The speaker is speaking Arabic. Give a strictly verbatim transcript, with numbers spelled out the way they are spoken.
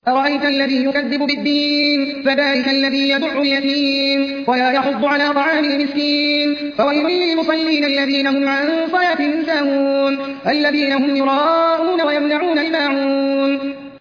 أرأيت الذي يكذب بالدين فذلك الذي يدع اليتيم ولا يحض على طعام المسكين فويل للمصلين الذين هم عن صلاتهم ساهون الذين هم يراءون ويمنعون الماعون